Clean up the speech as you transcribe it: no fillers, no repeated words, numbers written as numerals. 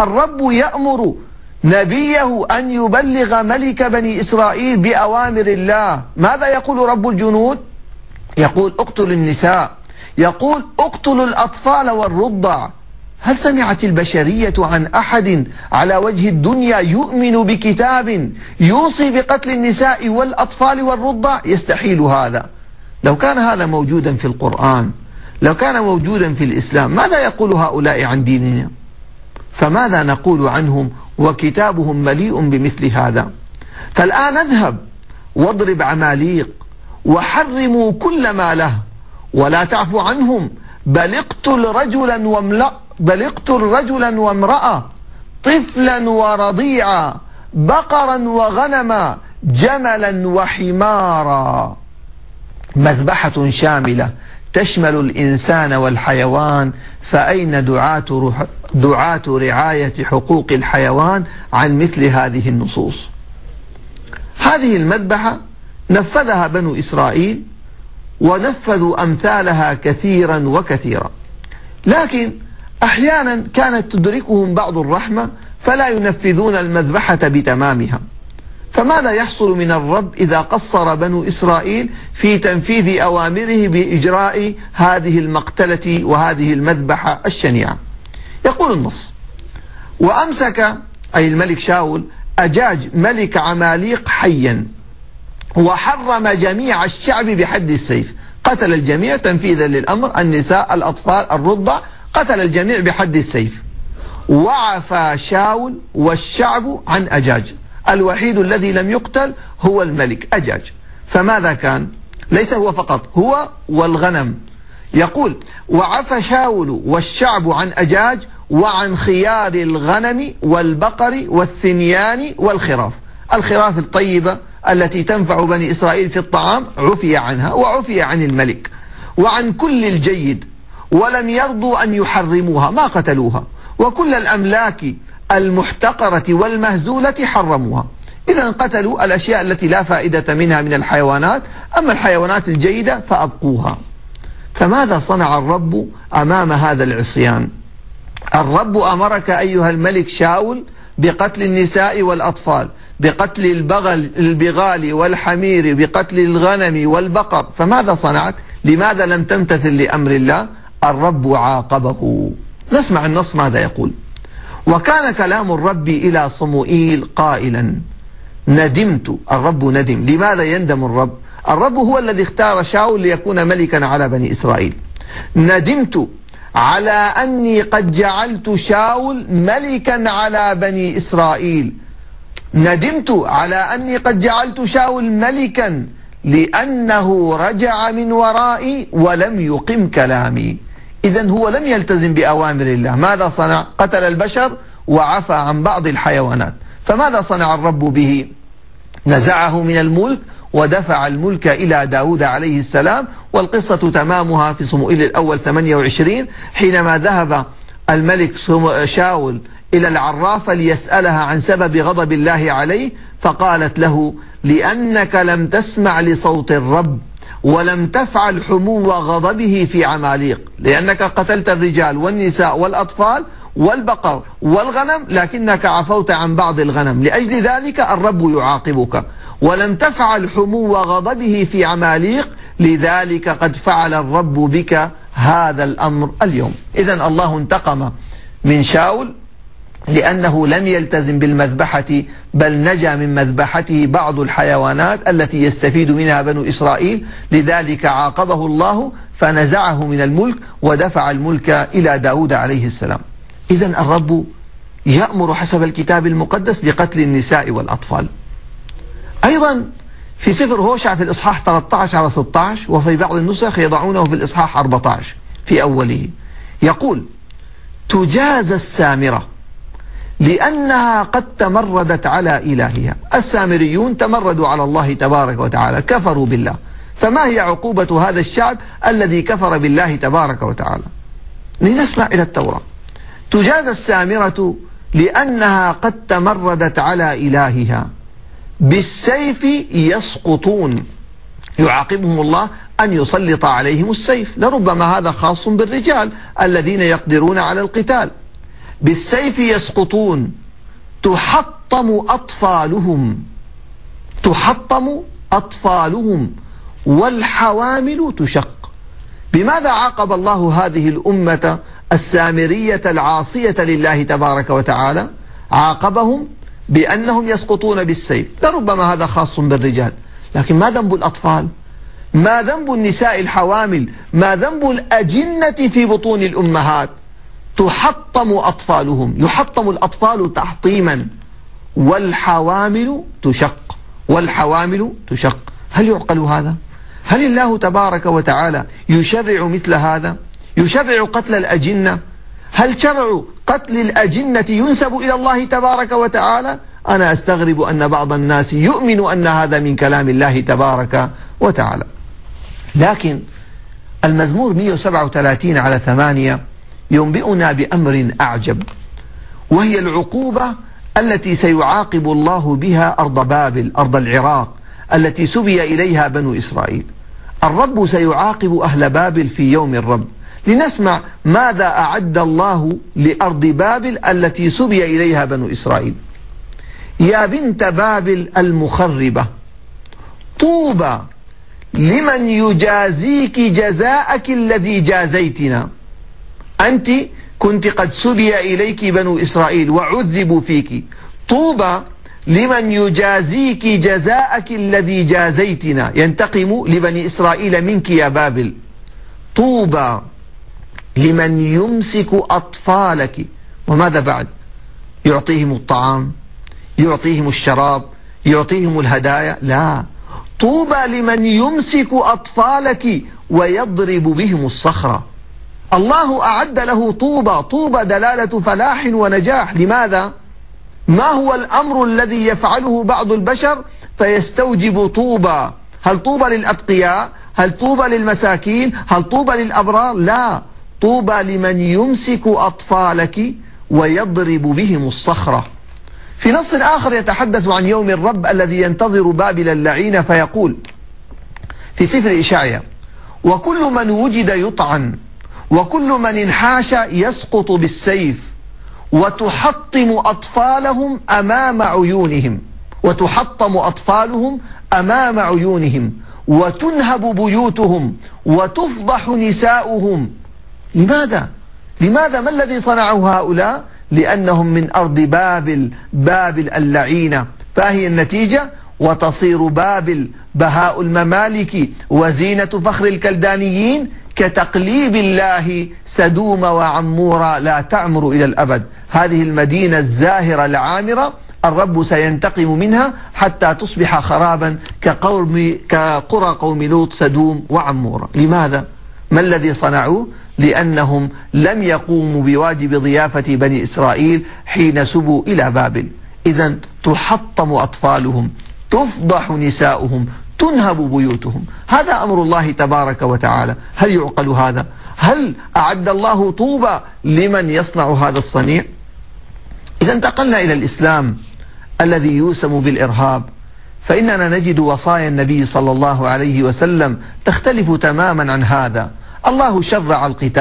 الرب يأمر نبيه أن يبلغ ملك بني إسرائيل بأوامر الله. ماذا يقول رب الجنود؟ يقول اقتلوا النساء، يقول اقتلوا الأطفال والرضع. هل سمعت البشرية عن أحد على وجه الدنيا يؤمن بكتاب يوصي بقتل النساء والأطفال والرضع؟ يستحيل هذا. لو كان هذا موجودا في القرآن، لو كان موجودا في الإسلام، ماذا يقول هؤلاء عن ديننا؟ فماذا نقول عنهم وكتابهم مليء بمثل هذا؟ فالآن اذهب واضرب عماليق وحرموا كل ما له ولا تعفو عنهم، بل اقتل رجلا وامرأة، طفلا ورضيعا، بقرا وغنما، جملا وحمارا. مذبحة شاملة تشمل الإنسان والحيوان، فأين دعاة رعاية حقوق الحيوان عن مثل هذه النصوص؟ هذه المذبحة نفذها بنو إسرائيل ونفذوا أمثالها كثيرا وكثيرا، لكن أحيانا كانت تدركهم بعض الرحمة فلا ينفذون المذبحة بتمامها. فماذا يحصل من الرب إذا قصر بنو إسرائيل في تنفيذ أوامره بإجراء هذه المقتلة وهذه المذبحة الشنيعة؟ يقول النص: وأمسك أي الملك شاول أجاج ملك عماليق حيا وحرم جميع الشعب بحد السيف. قتل الجميع تنفيذا للأمر، النساء، الأطفال، الرضع، قتل الجميع بحد السيف. وعفى شاول والشعب عن أجاج. الوحيد الذي لم يقتل هو الملك أجاج. فماذا كان؟ ليس هو فقط، هو والغنم. يقول: وعفى شاول والشعب عن أجاج وعن خيار الغنم والبقر والثنيان والخراف. الخراف الطيبة التي تنفع بني إسرائيل في الطعام عفي عنها، وعفي عن الملك، وعن كل الجيد، ولم يرضوا أن يحرموها، ما قتلوها. وكل الأملاك المحتقرة والمهزولة حرموها. إذا قتلوا الأشياء التي لا فائدة منها من الحيوانات، أما الحيوانات الجيدة فأبقوها. فماذا صنع الرب أمام هذا العصيان؟ الرب أمرك أيها الملك شاول بقتل النساء والأطفال، بقتل البغال والحمير، بقتل الغنم والبقر. فماذا صنعت؟ لماذا لم تمتثل لأمر الله؟ الرب عاقبه. نسمع النص ماذا يقول: وكان كلام الرب إلى صموئيل قائلا: ندمت. الرب ندم. لماذا يندم الرب؟ الرب هو الذي اختار شاول ليكون ملكا على بني إسرائيل. ندمت على أني قد جعلت شاول ملكا على بني إسرائيل. ندمت على أني قد جعلت شاول ملكا لأنه رجع من ورائي ولم يقم كلامي. إذن هو لم يلتزم بأوامر الله. ماذا صنع؟ قتل البشر وعفى عن بعض الحيوانات. فماذا صنع الرب به؟ نزعه من الملك ودفع الملك إلى داود عليه السلام. والقصة تمامها في صموئيل الأول 28، حينما ذهب الملك شاول إلى العرافة ليسألها عن سبب غضب الله عليه، فقالت له: لأنك لم تسمع لصوت الرب ولم تفعل حمو غضبه في عماليق، لأنك قتلت الرجال والنساء والأطفال والبقر والغنم، لكنك عفوت عن بعض الغنم، لأجل ذلك الرب يعاقبك. ولم تفعل حمو غضبه في عماليق، لذلك قد فعل الرب بك هذا الأمر اليوم. إذن الله انتقم من شاول لأنه لم يلتزم بالمذبحة، بل نجا من مذبحته بعض الحيوانات التي يستفيد منها بنو إسرائيل، لذلك عاقبه الله فنزعه من الملك ودفع الملك إلى داود عليه السلام. إذن الرب يأمر حسب الكتاب المقدس بقتل النساء والأطفال. أيضا في سفر هوشع في الإصحاح 13-16، وفي بعض النسخ يضعونه في الإصحاح 14 في أوله، يقول: تجازى السامرة لأنها قد تمردت على إلهها. السامريون تمردوا على الله تبارك وتعالى، كفروا بالله. فما هي عقوبة هذا الشعب الذي كفر بالله تبارك وتعالى؟ لنسمع إلى التوراة. تجازى السامرة لأنها قد تمردت على إلهها، بالسيف يسقطون. يعاقبهم الله أن يسلط عليهم السيف. لربما هذا خاص بالرجال الذين يقدرون على القتال. بالسيف يسقطون تحطم أطفالهم والحوامل تشق. بماذا عاقب الله هذه الأمة السامرية العاصية لله تبارك وتعالى؟ عاقبهم بأنهم يسقطون بالسيف. لربما هذا خاص بالرجال، لكن ما ذنب الأطفال؟ ما ذنب النساء الحوامل؟ ما ذنب الأجنة في بطون الأمهات؟ تحطم أطفالهم، يحطم الأطفال تحطيما، والحوامل تشق. هل يعقل هذا؟ هل الله تبارك وتعالى يشرع مثل هذا؟ يشرع قتل الأجنة؟ هل شرع قتل الأجنة ينسب إلى الله تبارك وتعالى؟ أنا أستغرب أن بعض الناس يؤمن أن هذا من كلام الله تبارك وتعالى. لكن المزمور 137:8 ينبئنا بأمر أعجب، وهي العقوبة التي سيعاقب الله بها أرض بابل، أرض العراق التي سبي إليها بنو إسرائيل. الرب سيعاقب أهل بابل في يوم الرب. لنسمع ماذا أعد الله لأرض بابل التي سبي إليها بنو إسرائيل. يا بنت بابل المخربة، طوبى لمن يجازيك جزاءك الذي جازيتنا. أنت كنت قد سبي إليك بنو إسرائيل وعذبوا فيك، طوبى لمن يجازيك جزاءك الذي جازيتنا، ينتقم لبني إسرائيل منك يا بابل. طوبى لمن يمسك أطفالك، وماذا بعد؟ يعطيهم الطعام، يعطيهم الشراب، يعطيهم الهدايا؟ لا، طوبى لمن يمسك أطفالك ويضرب بهم الصخرة. الله أعد له طوبى دلالة فلاح ونجاح. لماذا؟ ما هو الأمر الذي يفعله بعض البشر فيستوجب طوبى؟ هل طوبى للأتقياء؟ هل طوبى للمساكين؟ هل طوبى للأبرار؟ لا، طوبى لمن يمسك أطفالك ويضرب بهم الصخرة. في نص آخر يتحدث عن يوم الرب الذي ينتظر بابل اللعين، فيقول في سفر إشعياء: وكل من وجد يطعن، وكل من انحاش يسقط بالسيف، وتحطم أطفالهم أمام عيونهم، وتنهب بيوتهم، وتفضح نساؤهم. لماذا؟ ما الذي صنعه هؤلاء؟ لأنهم من أرض بابل اللعينة. فهي النتيجة: وتصير بابل بهاء الممالك وزينة فخر الكلدانيين، كتقليب الله سدوم وعمورة لا تعمر إلى الأبد. هذه المدينة الزاهرة العامرة الرب سينتقم منها حتى تصبح خرابا كقرى قوم لوط سدوم وعمورة. لماذا؟ ما الذي صنعوه؟ لأنهم لم يقوموا بواجب ضيافة بني إسرائيل حين سبوا إلى بابل. إذن تحطم أطفالهم، تفضح نساؤهم، تنهب بيوتهم. هذا أمر الله تبارك وتعالى. هل يعقل هذا؟ هل أعد الله طوبى لمن يصنع هذا الصنيع؟ إذا انتقلنا إلى الإسلام الذي يوسم بالإرهاب، فإننا نجد وصايا النبي صلى الله عليه وسلم تختلف تماما عن هذا. الله شرع القتال